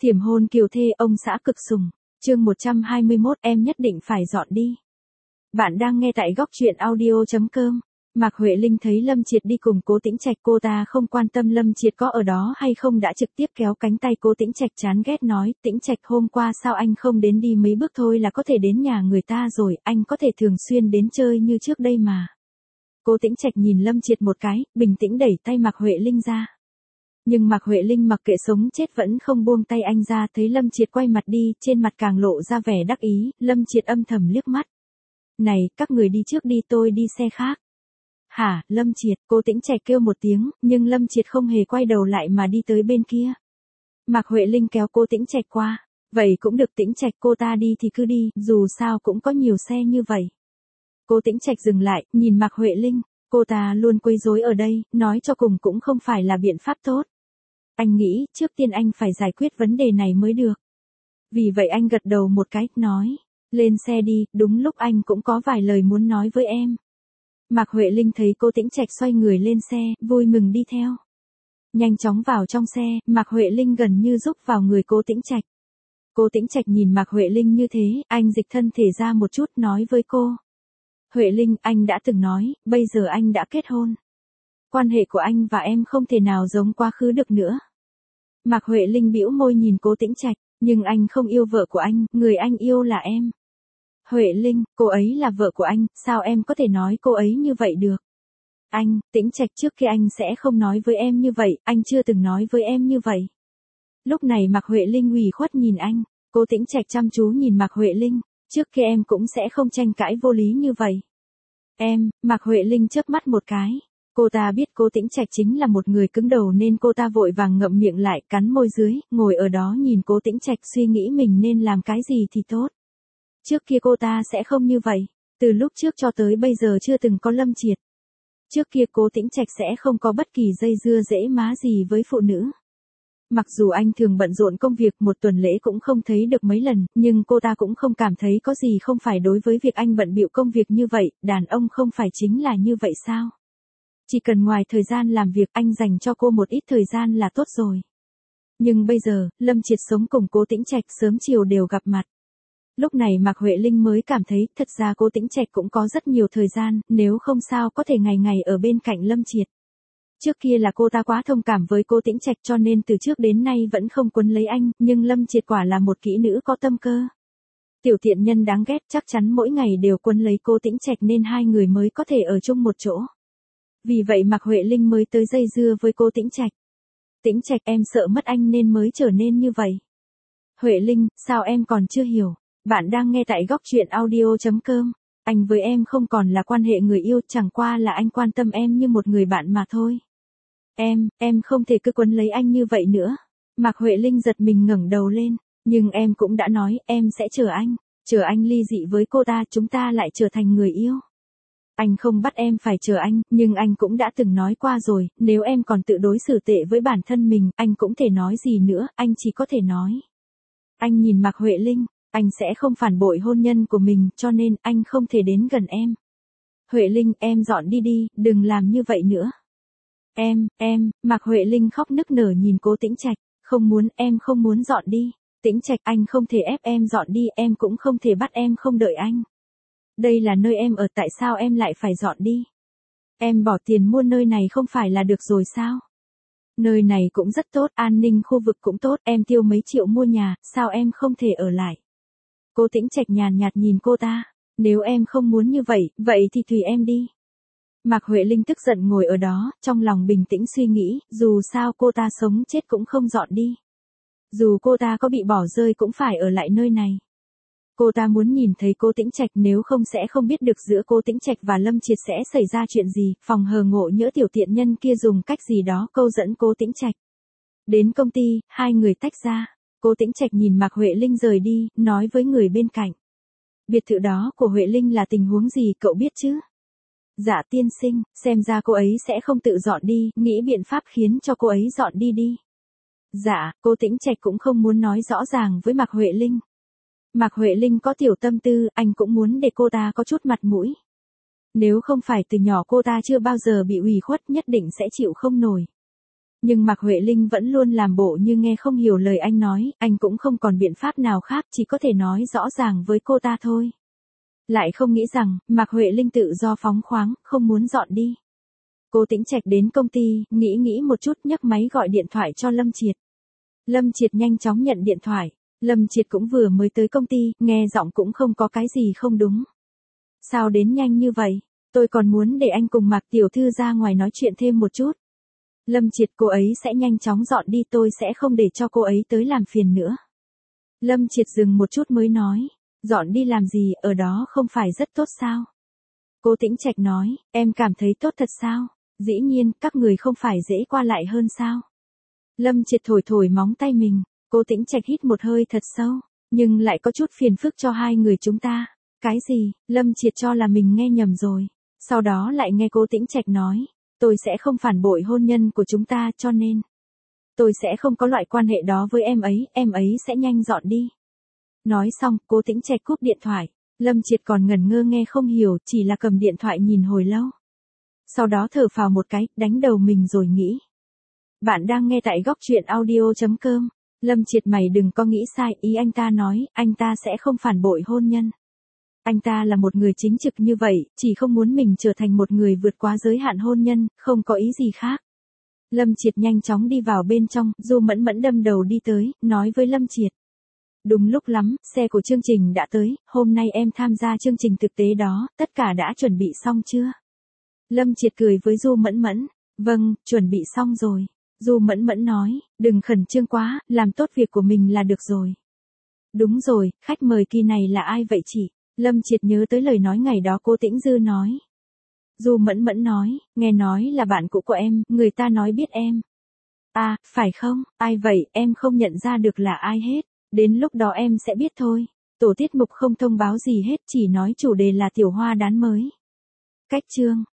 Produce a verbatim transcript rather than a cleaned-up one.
Thiểm hôn kiều thê ông xã cực sủng. Chương một trăm hai mươi mốt em nhất định phải dọn đi. Bạn đang nghe tại góc truyện audio chấm com. Mạc Huệ Linh thấy Lâm Triệt đi cùng Cố Tĩnh Trạch, cô ta không quan tâm Lâm Triệt có ở đó hay không, đã trực tiếp kéo cánh tay Cố Tĩnh Trạch chán ghét nói, Tĩnh Trạch hôm qua sao anh không đến, đi mấy bước thôi là có thể đến nhà người ta rồi, anh có thể thường xuyên đến chơi như trước đây mà. Cố Tĩnh Trạch nhìn Lâm Triệt một cái, bình tĩnh đẩy tay Mạc Huệ Linh ra. Nhưng Mạc Huệ Linh mặc kệ sống chết vẫn không buông tay anh ra, thấy Lâm Triệt quay mặt đi, trên mặt càng lộ ra vẻ đắc ý, Lâm Triệt âm thầm liếc mắt. Này, các người đi trước đi, tôi đi xe khác. Hả, Lâm Triệt, Cố Tĩnh Trạch kêu một tiếng, nhưng Lâm Triệt không hề quay đầu lại mà đi tới bên kia. Mạc Huệ Linh kéo Cố Tĩnh Trạch qua, vậy cũng được Tĩnh Trạch, cô ta đi thì cứ đi, dù sao cũng có nhiều xe như vậy. Cố Tĩnh Trạch dừng lại, nhìn Mạc Huệ Linh, cô ta luôn quấy rối ở đây, nói cho cùng cũng không phải là biện pháp tốt. Anh nghĩ, trước tiên anh phải giải quyết vấn đề này mới được. Vì vậy anh gật đầu một cái, nói, lên xe đi, đúng lúc anh cũng có vài lời muốn nói với em. Mạc Huệ Linh thấy Cố Tĩnh Trạch xoay người lên xe, vui mừng đi theo. Nhanh chóng vào trong xe, Mạc Huệ Linh gần như rúc vào người Cố Tĩnh Trạch. Cố Tĩnh Trạch nhìn Mạc Huệ Linh như thế, anh dịch thân thể ra một chút nói với cô. Huệ Linh, anh đã từng nói, bây giờ anh đã kết hôn. Quan hệ của anh và em không thể nào giống quá khứ được nữa. Mạc Huệ Linh bĩu môi nhìn Cố Tĩnh Trạch, nhưng anh không yêu vợ của anh, người anh yêu là em. Huệ Linh, cô ấy là vợ của anh, sao em có thể nói cô ấy như vậy được? Anh, Tĩnh Trạch, trước kia anh sẽ không nói với em như vậy, anh chưa từng nói với em như vậy. Lúc này Mạc Huệ Linh ủy khuất nhìn anh, Cố Tĩnh Trạch chăm chú nhìn Mạc Huệ Linh, trước kia em cũng sẽ không tranh cãi vô lý như vậy. Em, Mạc Huệ Linh chớp mắt một cái. Cô ta biết Cố Tĩnh Trạch chính là một người cứng đầu nên cô ta vội vàng ngậm miệng lại, cắn môi dưới, ngồi ở đó nhìn Cố Tĩnh Trạch suy nghĩ mình nên làm cái gì thì tốt. Trước kia cô ta sẽ không như vậy, từ lúc trước cho tới bây giờ chưa từng có Lâm Triệt. Trước kia Cố Tĩnh Trạch sẽ không có bất kỳ dây dưa dễ má gì với phụ nữ. Mặc dù anh thường bận rộn công việc, một tuần lễ cũng không thấy được mấy lần, nhưng cô ta cũng không cảm thấy có gì không phải đối với việc anh bận bịu công việc như vậy, đàn ông không phải chính là như vậy sao? Chỉ cần ngoài thời gian làm việc anh dành cho cô một ít thời gian là tốt rồi. Nhưng bây giờ, Lâm Triệt sống cùng Cố Tĩnh Trạch sớm chiều đều gặp mặt. Lúc này Mạc Huệ Linh mới cảm thấy, thật ra Cố Tĩnh Trạch cũng có rất nhiều thời gian, nếu không sao có thể ngày ngày ở bên cạnh Lâm Triệt. Trước kia là cô ta quá thông cảm với Cố Tĩnh Trạch cho nên từ trước đến nay vẫn không quấn lấy anh, nhưng Lâm Triệt quả là một kỹ nữ có tâm cơ. Tiểu thiện nhân đáng ghét, chắc chắn mỗi ngày đều quấn lấy Cố Tĩnh Trạch nên hai người mới có thể ở chung một chỗ. Vì vậy Mạc Huệ Linh mới tới dây dưa với Cố Tĩnh Trạch. Tĩnh Trạch, em sợ mất anh nên mới trở nên như vậy. Huệ Linh, sao em còn chưa hiểu? Bạn đang nghe tại góc truyện audio chấm com. Anh với em không còn là quan hệ người yêu, chẳng qua là anh quan tâm em như một người bạn mà thôi. Em, em không thể cứ quấn lấy anh như vậy nữa. Mạc Huệ Linh giật mình ngẩng đầu lên, nhưng em cũng đã nói, em sẽ chờ anh, chờ anh ly dị với cô ta, chúng ta lại trở thành người yêu. Anh không bắt em phải chờ anh, nhưng anh cũng đã từng nói qua rồi, nếu em còn tự đối xử tệ với bản thân mình, anh cũng thể nói gì nữa, anh chỉ có thể nói. Anh nhìn Mạc Huệ Linh, anh sẽ không phản bội hôn nhân của mình, cho nên anh không thể đến gần em. Huệ Linh, em dọn đi đi, đừng làm như vậy nữa. Em, em, Mạc Huệ Linh khóc nức nở nhìn Cố Tĩnh Trạch, không muốn, em không muốn dọn đi. Tĩnh Trạch, anh không thể ép em dọn đi, em cũng không thể bắt em không đợi anh. Đây là nơi em ở, tại sao em lại phải dọn đi? Em bỏ tiền mua nơi này không phải là được rồi sao? Nơi này cũng rất tốt, an ninh khu vực cũng tốt, em tiêu mấy triệu mua nhà, sao em không thể ở lại? Cố Tĩnh Trạch nhàn nhạt nhìn cô ta, nếu em không muốn như vậy, vậy thì tùy em đi. Mạc Huệ Linh tức giận ngồi ở đó, trong lòng bình tĩnh suy nghĩ, dù sao cô ta sống chết cũng không dọn đi. Dù cô ta có bị bỏ rơi cũng phải ở lại nơi này. Cô ta muốn nhìn thấy Cố Tĩnh Trạch, nếu không sẽ không biết được giữa Cố Tĩnh Trạch và Lâm Triệt sẽ xảy ra chuyện gì, phòng hờ ngộ nhỡ tiểu tiện nhân kia dùng cách gì đó câu dẫn Cố Tĩnh Trạch. Đến công ty, hai người tách ra, Cố Tĩnh Trạch nhìn Mạc Huệ Linh rời đi, nói với người bên cạnh. Biệt thự đó của Huệ Linh là tình huống gì cậu biết chứ? Dạ tiên sinh, xem ra cô ấy sẽ không tự dọn đi, nghĩ biện pháp khiến cho cô ấy dọn đi đi. Dạ, Cố Tĩnh Trạch cũng không muốn nói rõ ràng với Mạc Huệ Linh. Mạc Huệ Linh có tiểu tâm tư, anh cũng muốn để cô ta có chút mặt mũi. Nếu không phải từ nhỏ cô ta chưa bao giờ bị ủy khuất, nhất định sẽ chịu không nổi. Nhưng Mạc Huệ Linh vẫn luôn làm bộ như nghe không hiểu lời anh nói, anh cũng không còn biện pháp nào khác, chỉ có thể nói rõ ràng với cô ta thôi. Lại không nghĩ rằng, Mạc Huệ Linh tự do phóng khoáng, không muốn dọn đi. Cô Tĩnh Trạch đến công ty, nghĩ nghĩ một chút nhấc máy gọi điện thoại cho Lâm Triệt. Lâm Triệt nhanh chóng nhận điện thoại. Lâm Triệt cũng vừa mới tới công ty, nghe giọng cũng không có cái gì không đúng. Sao đến nhanh như vậy? Tôi còn muốn để anh cùng Mạc tiểu thư ra ngoài nói chuyện thêm một chút. Lâm Triệt, cô ấy sẽ nhanh chóng dọn đi, tôi sẽ không để cho cô ấy tới làm phiền nữa. Lâm Triệt dừng một chút mới nói, dọn đi làm gì, ở đó không phải rất tốt sao? Cô Tĩnh Trạch nói, em cảm thấy tốt thật sao? Dĩ nhiên, các người không phải dễ qua lại hơn sao? Lâm Triệt thổi thổi móng tay mình, cô Tĩnh Trạch hít một hơi thật sâu, nhưng lại có chút phiền phức cho hai người chúng ta. Cái gì? Lâm Triệt cho là mình nghe nhầm rồi. Sau đó lại nghe cô Tĩnh Trạch nói, tôi sẽ không phản bội hôn nhân của chúng ta, cho nên tôi sẽ không có loại quan hệ đó với em ấy, em ấy sẽ nhanh dọn đi. Nói xong, cô Tĩnh Trạch cúp điện thoại. Lâm Triệt còn ngẩn ngơ nghe không hiểu, chỉ là cầm điện thoại nhìn hồi lâu. Sau đó thở phào một cái, đánh đầu mình rồi nghĩ. Bạn đang nghe tại góc truyện audio chấm com. Lâm Triệt, mày đừng có nghĩ sai, ý anh ta nói, anh ta sẽ không phản bội hôn nhân. Anh ta là một người chính trực như vậy, chỉ không muốn mình trở thành một người vượt quá giới hạn hôn nhân, không có ý gì khác. Lâm Triệt nhanh chóng đi vào bên trong, Du Mẫn Mẫn đâm đầu đi tới, nói với Lâm Triệt. Đúng lúc lắm, xe của chương trình đã tới, hôm nay em tham gia chương trình thực tế đó, tất cả đã chuẩn bị xong chưa? Lâm Triệt cười với Du Mẫn Mẫn, vâng, chuẩn bị xong rồi. Du Mẫn Mẫn nói, đừng khẩn trương quá, làm tốt việc của mình là được rồi. Đúng rồi, khách mời kỳ này là ai vậy chị? Lâm Triệt nhớ tới lời nói ngày đó cô Tĩnh Dư nói. Du Mẫn Mẫn nói, nghe nói là bạn cũ của em, người ta nói biết em. À, phải không, ai vậy, em không nhận ra được là ai hết. Đến lúc đó em sẽ biết thôi. Tổ tiết mục không thông báo gì hết, chỉ nói chủ đề là tiểu hoa đán mới. Cách chương